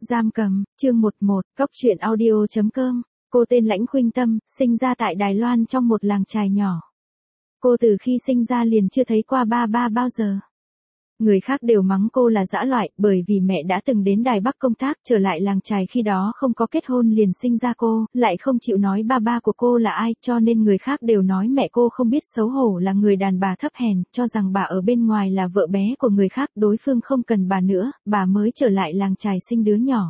Giam cầm, chương 11, Cóc truyện audio.com. Cô tên Lãnh Khuynh Tâm, sinh ra tại Đài Loan trong một làng chài nhỏ. Cô từ khi sinh ra liền chưa thấy qua ba bao giờ. Người khác đều mắng cô là dã loại, bởi vì mẹ đã từng đến Đài Bắc công tác, trở lại làng chài khi đó không có kết hôn liền sinh ra cô, lại không chịu nói ba của cô là ai, cho nên người khác đều nói mẹ cô không biết xấu hổ, là người đàn bà thấp hèn, cho rằng bà ở bên ngoài là vợ bé của người khác, đối phương không cần bà nữa, bà mới trở lại làng chài sinh đứa nhỏ.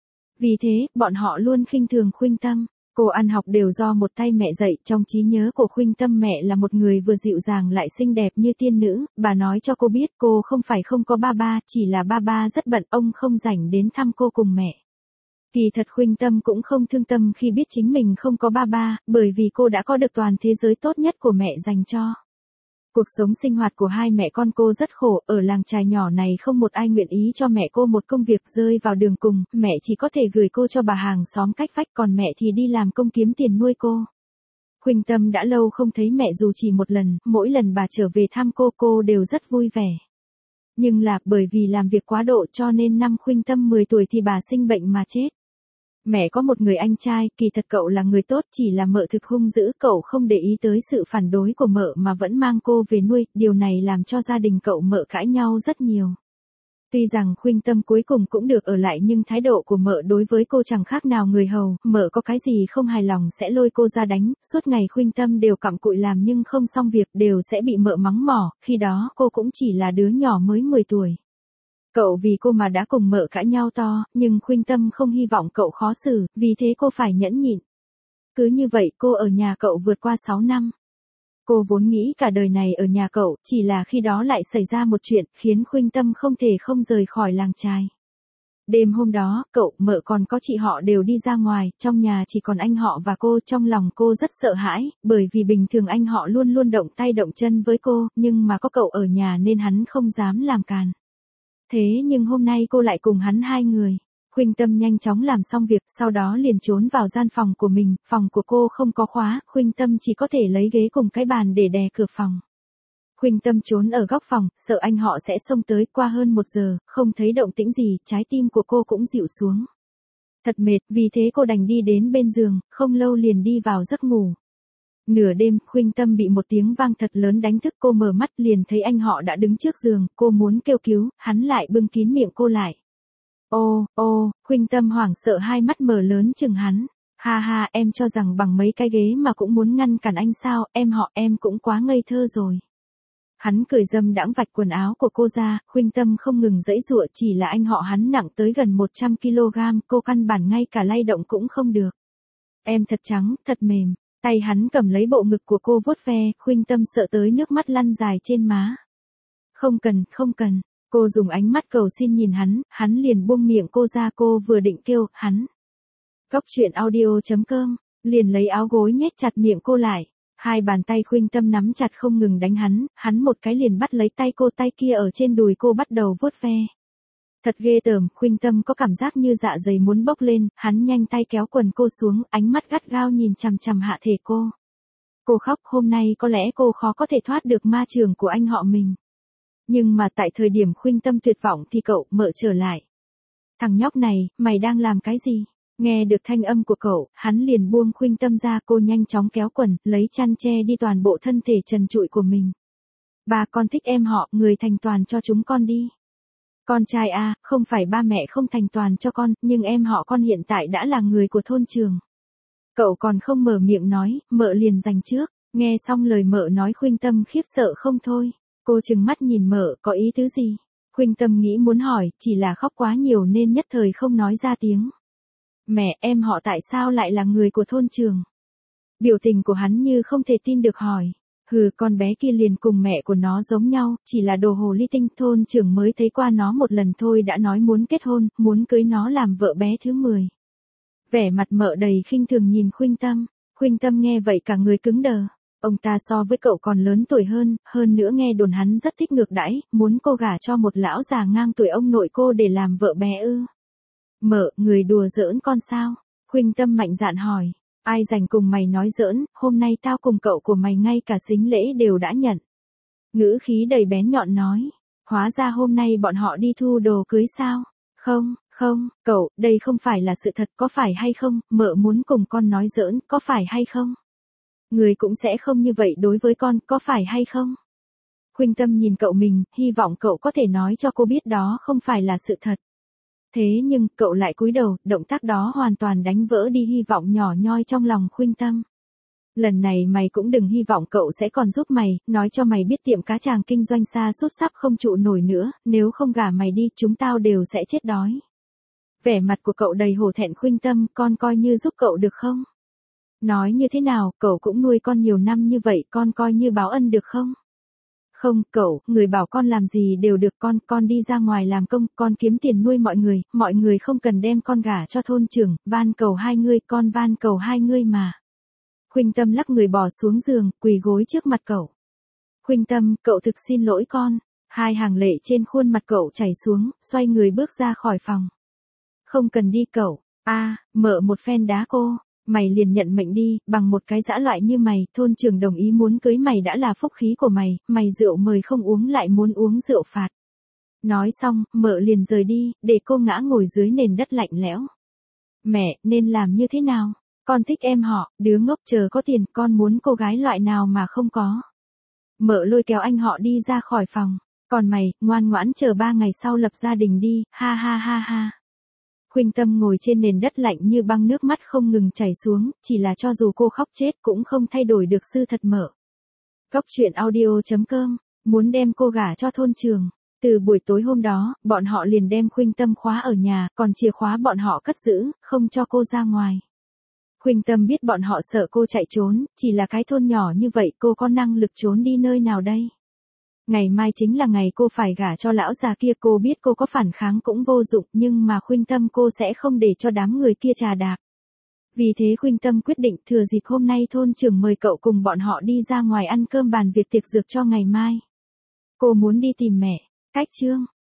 Vì thế, bọn họ luôn khinh thường Khuynh Tâm. Cô ăn học đều do một tay mẹ dạy, trong trí nhớ của Khuynh Tâm mẹ là một người vừa dịu dàng lại xinh đẹp như tiên nữ, bà nói cho cô biết cô không phải không có ba, chỉ là ba rất bận, ông không rảnh đến thăm cô cùng mẹ. Kỳ thật Khuynh Tâm cũng không thương tâm khi biết chính mình không có ba, bởi vì cô đã có được toàn thế giới tốt nhất của mẹ dành cho. Cuộc sống sinh hoạt của hai mẹ con cô rất khổ, ở làng chài nhỏ này không một ai nguyện ý cho mẹ cô một công việc, rơi vào đường cùng, mẹ chỉ có thể gửi cô cho bà hàng xóm cách vách, còn mẹ thì đi làm công kiếm tiền nuôi cô. Khuynh Tâm đã lâu không thấy mẹ dù chỉ một lần, mỗi lần bà trở về thăm cô đều rất vui vẻ. Nhưng là, bởi vì làm việc quá độ cho nên năm Khuynh Tâm 10 tuổi thì bà sinh bệnh mà chết. Mẹ có một người anh trai, kỳ thật cậu là người tốt, chỉ là mợ thực hung dữ, cậu không để ý tới sự phản đối của mợ mà vẫn mang cô về nuôi, điều này làm cho gia đình cậu mợ cãi nhau rất nhiều. Tuy rằng Khuynh Tâm cuối cùng cũng được ở lại nhưng thái độ của mợ đối với cô chẳng khác nào người hầu, mợ có cái gì không hài lòng sẽ lôi cô ra đánh, suốt ngày Khuynh Tâm đều cặm cụi làm nhưng không xong việc đều sẽ bị mợ mắng mỏ, khi đó cô cũng chỉ là đứa nhỏ mới 10 tuổi. Cậu vì cô mà đã cùng mợ cãi nhau to, nhưng Khuynh Tâm không hy vọng cậu khó xử, vì thế cô phải nhẫn nhịn. Cứ như vậy cô ở nhà cậu vượt qua 6 năm. Cô vốn nghĩ cả đời này ở nhà cậu, chỉ là khi đó lại xảy ra một chuyện, khiến Khuynh Tâm không thể không rời khỏi làng chài. Đêm hôm đó, cậu, mợ còn có chị họ đều đi ra ngoài, trong nhà chỉ còn anh họ và cô, trong lòng cô rất sợ hãi, bởi vì bình thường anh họ luôn luôn động tay động chân với cô, nhưng mà có cậu ở nhà nên hắn không dám làm càn. Thế nhưng hôm nay cô lại cùng hắn hai người. Khuynh Tâm nhanh chóng làm xong việc, sau đó liền trốn vào gian phòng của mình, phòng của cô không có khóa, Khuynh Tâm chỉ có thể lấy ghế cùng cái bàn để đè cửa phòng. Khuynh Tâm trốn ở góc phòng, sợ anh họ sẽ xông tới, qua hơn 1 giờ, không thấy động tĩnh gì, trái tim của cô cũng dịu xuống. Thật mệt, vì thế cô đành đi đến bên giường, không lâu liền đi vào giấc ngủ. Nửa đêm, Khuynh Tâm bị một tiếng vang thật lớn đánh thức, cô mở mắt liền thấy anh họ đã đứng trước giường, cô muốn kêu cứu, hắn lại bưng kín miệng cô lại. Ô, Khuynh Tâm hoảng sợ hai mắt mở lớn chừng hắn. Ha, em cho rằng bằng mấy cái ghế mà cũng muốn ngăn cản anh sao, em cũng quá ngây thơ rồi. Hắn cười dâm đãng vạch quần áo của cô ra, Khuynh Tâm không ngừng giãy giụa, chỉ là anh họ hắn nặng tới gần 100 kg, cô căn bản ngay cả lay động cũng không được. Em thật trắng, thật mềm. Tay hắn cầm lấy bộ ngực của cô vuốt ve, Khuynh Tâm sợ tới nước mắt lăn dài trên má. Không cần, cô dùng ánh mắt cầu xin nhìn hắn liền buông miệng cô ra, cô vừa định kêu, hắn. Cóc truyện audio.com, liền lấy áo gối nhét chặt miệng cô lại. Hai bàn tay Khuynh Tâm nắm chặt không ngừng đánh hắn một cái liền bắt lấy tay cô, tay kia ở trên đùi cô bắt đầu vuốt ve. Thật ghê tởm, Khuynh Tâm có cảm giác như dạ dày muốn bốc lên, hắn nhanh tay kéo quần cô xuống, ánh mắt gắt gao nhìn chằm chằm hạ thể cô. Cô khóc, hôm nay có lẽ cô khó có thể thoát được ma trường của anh họ mình. Nhưng mà tại thời điểm Khuynh Tâm tuyệt vọng thì cậu, mợ trở lại. Thằng nhóc này, mày đang làm cái gì? Nghe được thanh âm của cậu, hắn liền buông Khuynh Tâm ra, cô nhanh chóng kéo quần, lấy chăn che đi toàn bộ thân thể trần trụi của mình. Ba con thích em họ, người thành toàn cho chúng con đi. Con trai à, không phải ba mẹ không thành toàn cho con, nhưng em họ con hiện tại đã là người của thôn trường. Cậu còn không mở miệng nói, mợ liền giành trước, nghe xong lời mợ nói Khuynh Tâm khiếp sợ không thôi. Cô trừng mắt nhìn mợ, có ý tứ gì? Khuynh Tâm nghĩ muốn hỏi, chỉ là khóc quá nhiều nên nhất thời không nói ra tiếng. Mẹ, em họ tại sao lại là người của thôn trường? Biểu tình của hắn như không thể tin được hỏi. Con bé kia liền cùng mẹ của nó giống nhau, chỉ là đồ hồ ly tinh, thôn trưởng mới thấy qua nó một lần thôi đã nói muốn kết hôn, muốn cưới nó làm vợ bé thứ 10. Vẻ mặt mợ đầy khinh thường nhìn Khuynh Tâm nghe vậy cả người cứng đờ. Ông ta so với cậu còn lớn tuổi hơn nữa nghe đồn hắn rất thích ngược đãi, muốn cô gả cho một lão già ngang tuổi ông nội cô để làm vợ bé ư? Mợ, người đùa giỡn con sao? Khuynh Tâm mạnh dạn hỏi. Ai rảnh cùng mày nói giỡn, hôm nay tao cùng cậu của mày ngay cả sính lễ đều đã nhận. Ngữ khí đầy bén nhọn nói. Hóa ra hôm nay bọn họ đi thu đồ cưới sao? Không, cậu, đây không phải là sự thật có phải hay không, mợ muốn cùng con nói giỡn, có phải hay không? Người cũng sẽ không như vậy đối với con, có phải hay không? Khuynh Tâm nhìn cậu mình, hy vọng cậu có thể nói cho cô biết đó không phải là sự thật. Thế nhưng, cậu lại cúi đầu, động tác đó hoàn toàn đánh vỡ đi hy vọng nhỏ nhoi trong lòng Khuynh Tâm. Lần này mày cũng đừng hy vọng cậu sẽ còn giúp mày, nói cho mày biết tiệm cá tràng kinh doanh xa suốt sắp không trụ nổi nữa, nếu không gả mày đi chúng tao đều sẽ chết đói. Vẻ mặt của cậu đầy hổ thẹn. Khuynh Tâm, con coi như giúp cậu được không? Nói như thế nào, cậu cũng nuôi con nhiều năm như vậy, con coi như báo ân được không? Không, cậu, người bảo con làm gì đều được, con đi ra ngoài làm công, con kiếm tiền nuôi mọi người không cần đem con gả cho thôn trưởng, van cầu hai ngươi, con van cầu hai ngươi mà. Khuynh Tâm lắc người bò xuống giường, quỳ gối trước mặt cậu. Khuynh Tâm, cậu thực xin lỗi con. Hai hàng lệ trên khuôn mặt cậu chảy xuống, xoay người bước ra khỏi phòng. Không cần đi cậu, mợ một phen đá cô. Mày liền nhận mệnh đi, bằng một cái dã loại như mày, thôn trưởng đồng ý muốn cưới mày đã là phúc khí của mày, mày rượu mời không uống lại muốn uống rượu phạt. Nói xong, mợ liền rời đi, để cô ngã ngồi dưới nền đất lạnh lẽo. Mẹ, nên làm như thế nào? Con thích em họ, đứa ngốc chờ có tiền, con muốn cô gái loại nào mà không có. Mợ lôi kéo anh họ đi ra khỏi phòng. Còn mày, ngoan ngoãn chờ 3 ngày sau lập gia đình đi, ha ha ha ha. Khuynh Tâm ngồi trên nền đất lạnh như băng, nước mắt không ngừng chảy xuống, chỉ là cho dù cô khóc chết cũng không thay đổi được sự thật mợ. Góc truyện audio.com, muốn đem cô gả cho thôn trưởng. Từ buổi tối hôm đó, bọn họ liền đem Khuynh Tâm khóa ở nhà, còn chìa khóa bọn họ cất giữ, không cho cô ra ngoài. Khuynh Tâm biết bọn họ sợ cô chạy trốn, chỉ là cái thôn nhỏ như vậy cô có năng lực trốn đi nơi nào đây? Ngày mai chính là ngày cô phải gả cho lão già kia, cô biết cô có phản kháng cũng vô dụng, nhưng mà Khuynh Tâm cô sẽ không để cho đám người kia trà đạp. Vì thế Khuynh Tâm quyết định thừa dịp hôm nay thôn trưởng mời cậu cùng bọn họ đi ra ngoài ăn cơm bàn việc tiệc dược cho ngày mai. Cô muốn đi tìm mẹ. Cách chương